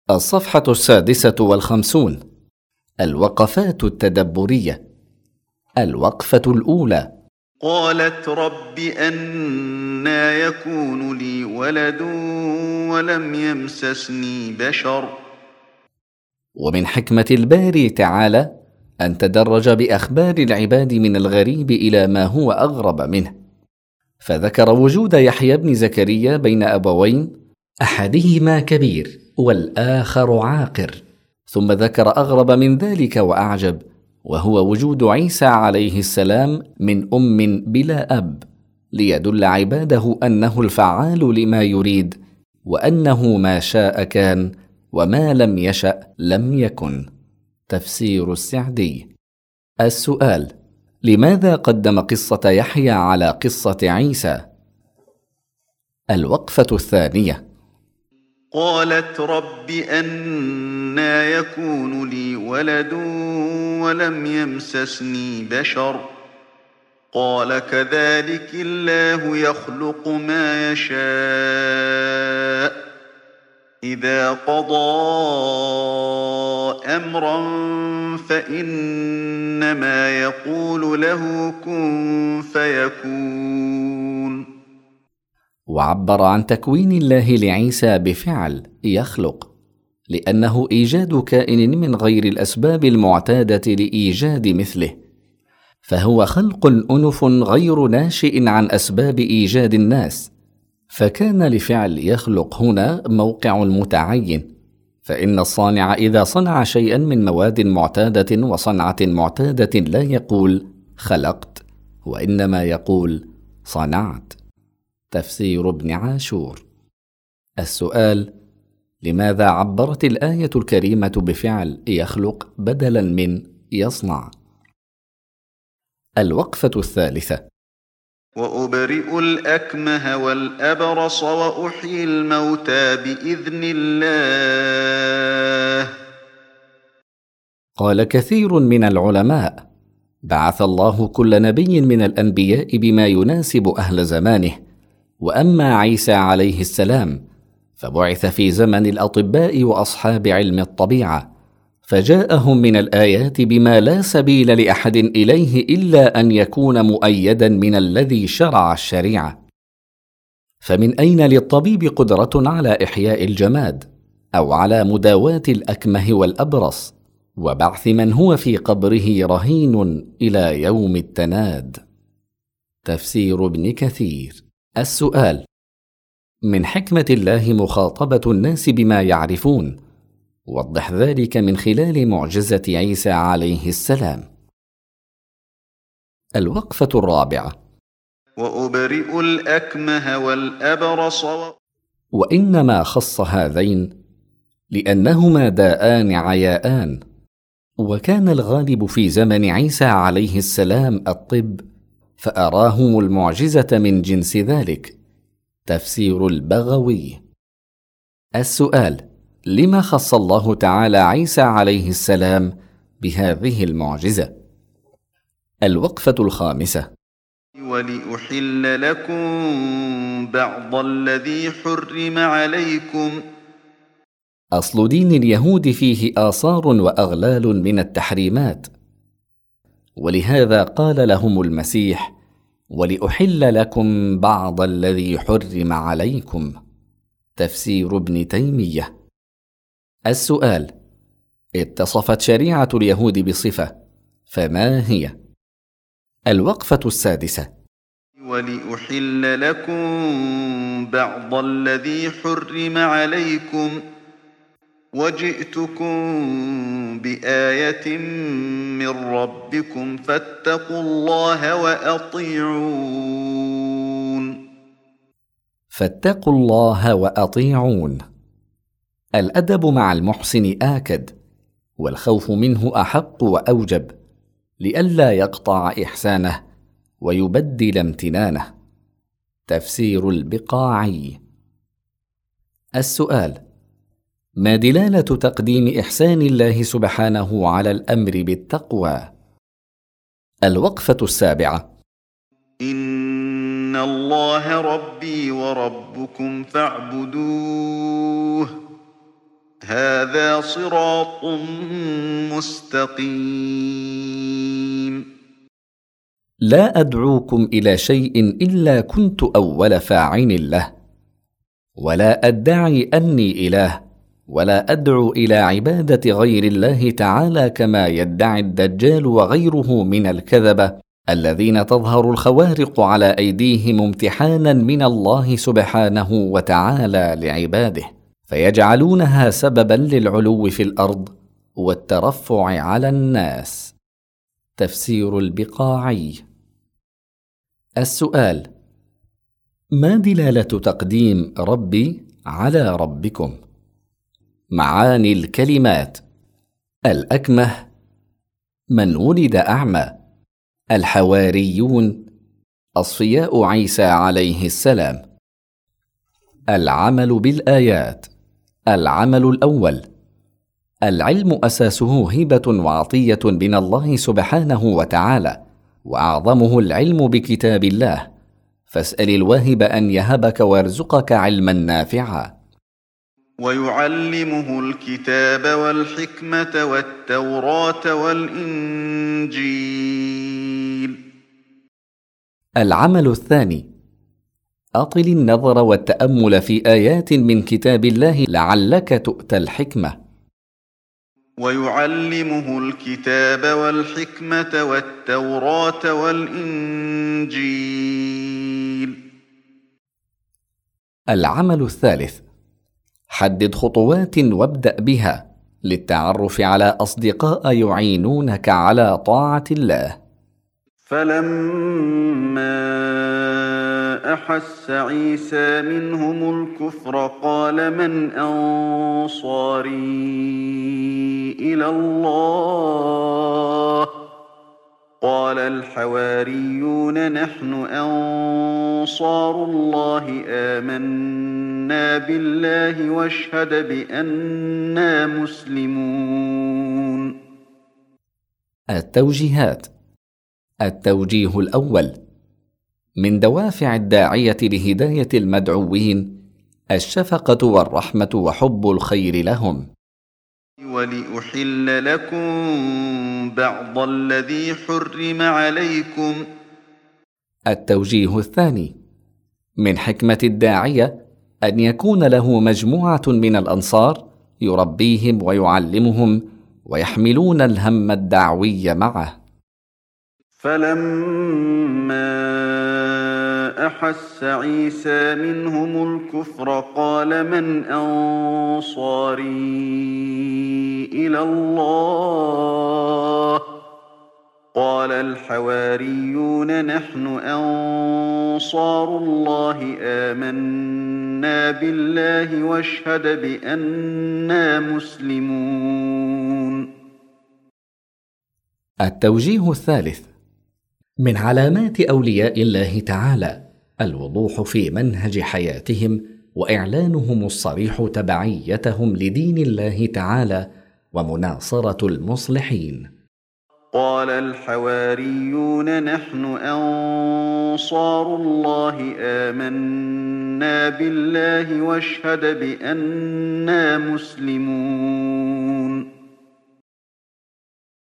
الصفحة 56. الوقفات التدبرية. الوقفة الأولى: قالت رب أنى يكون لي ولد ولم يمسسني بشر. ومن حكمة الباري تعالى أن تدرج بأخبار العباد من الغريب إلى ما هو أغرب منه، فذكر وجود يحيى بن زكريا بين أبوين أحدهما كبير والآخر عاقر، ثم ذكر أغرب من ذلك وأعجب، وهو وجود عيسى عليه السلام من أم بلا أب، ليدل عباده أنه الفعال لما يريد، وأنه ما شاء كان وما لم يشأ لم يكن. تفسير السعدي. السؤال: لماذا قدم قصة يحيى على قصة عيسى؟ الوقفة الثانية: قالت رب أنى يكون لي ولد ولم يمسسني بشر. قال كذلك الله يخلق ما يشاء إذا قضى أمرا فإنما يقول له كن فيكون. وعبر عن تكوين الله لعيسى بفعل يخلق، لأنه إيجاد كائن من غير الأسباب المعتادة لإيجاد مثله، فهو خلق أنف غير ناشئ عن أسباب إيجاد الناس، فكان لفعل يخلق هنا موقع المتعين، فإن الصانع إذا صنع شيئا من مواد معتادة وصنعة معتادة لا يقول خلقت، وإنما يقول صنعت. تفسير ابن عاشور. السؤال: لماذا عبرت الآية الكريمة بفعل يخلق بدلا من يصنع؟ الوقفة الثالثة: وأبرئ الأكمه والأبرص وأحيي الموتى بإذن الله. قال كثير من العلماء: بعث الله كل نبي من الأنبياء بما يناسب أهل زمانه، وأما عيسى عليه السلام فبعث في زمن الأطباء وأصحاب علم الطبيعة، فجاءهم من الآيات بما لا سبيل لأحد إليه إلا أن يكون مؤيدا من الذي شرع الشريعة. فمن أين للطبيب قدرة على إحياء الجماد أو على مداواة الأكمه والأبرص وبعث من هو في قبره رهين إلى يوم التناد؟ تفسير ابن كثير. السؤال: من حكمة الله مخاطبة الناس بما يعرفون، وضح ذلك من خلال معجزة عيسى عليه السلام. الوقفة الرابعة: وأبرئ الأكمه والأبرص. وإنما خص هذين لأنهما داءان عياءان، وكان الغالب في زمن عيسى عليه السلام الطب، فأراهم المعجزة من جنس ذلك. تفسير البغوي. السؤال: لما خص الله تعالى عيسى عليه السلام بهذه المعجزة؟ الوقفة الخامسة: ولأحل لكم بعض الذي حرم عليكم. أصل دين اليهود فيه آثار وأغلال من التحريمات، ولهذا قال لهم المسيح: ولأحل لكم بعض الذي حرم عليكم. تفسير ابن تيمية. السؤال: اتصفت شريعة اليهود بصفة، فما هي؟ الوقفة السادسة: ولأحل لكم بعض الذي حرم عليكم وجئتكم بآية من ربكم فاتقوا الله وأطيعون. فاتقوا الله وأطيعون. الأدب مع المحسن آكد، والخوف منه أحق وأوجب، لئلا يقطع إحسانه ويبدل امتنانه. تفسير البقاعي. السؤال: ما دلالة تقديم إحسان الله سبحانه على الأمر بالتقوى؟ الوقفة السابعة: إن الله ربي وربكم فاعبدوه هذا هذا صراط مستقيم. لا أدعوكم إلى شيء إلا كنت أول فاعل له، ولا أدعي أني إله، ولا أدعو إلى عبادة غير الله تعالى كما يدعي الدجال وغيره من الكذبة الذين تظهر الخوارق على أيديهم امتحانا من الله سبحانه وتعالى لعباده، فيجعلونها سببا للعلو في الأرض والترفع على الناس. تفسير البقاعي. السؤال: ما دلالة تقديم ربي على ربكم؟ معاني الكلمات: الأكمه، من ولد أعمى، الحواريون، أصفياء عيسى عليه السلام. العمل بالآيات: العمل الأول: العلم أساسه هبة وعطية من الله سبحانه وتعالى، وأعظمه العلم بكتاب الله، فاسأل الواهب أن يهبك ويرزقك علما نافعا. ويعلمه الكتاب والحكمة والتوراة والإنجيل. العمل الثاني: أطل النظر والتأمل في آيات من كتاب الله لعلك تؤتى الحكمة. ويعلمه الكتاب والحكمة والتوراة والإنجيل. العمل الثالث: حدد خطوات وابدأ بها للتعرف على أصدقاء يعينونك على طاعة الله. فلما أحس عيسى منهم الكفر قال من أنصاري إلى الله؟ قال الحواريون نحن أنصار الله آمنا بالله واشهد بأننا مسلمون. التوجيهات. التوجيه الأول: من دوافع الداعية لهداية المدعوين الشفقة والرحمة وحب الخير لهم. ولأحل لكم بعض الذي حرم عليكم. التوجيه الثاني: من حكمة الداعية أن يكون له مجموعة من الأنصار يربيهم ويعلمهم ويحملون الهم الدعوي معه. فلما أحس عيسى منهم الكفر قال من أنصاري إلى الله؟ قال الحواريون نحن أنصار الله آمنا بالله واشهد بأننا مسلمون. التوجيه الثالث: من علامات أولياء الله تعالى الوضوح في منهج حياتهم وإعلانهم الصريح تبعيتهم لدين الله تعالى ومناصرة المصلحين. قال الحواريون نحن أنصار الله آمنا بالله واشهد بأننا مسلمون.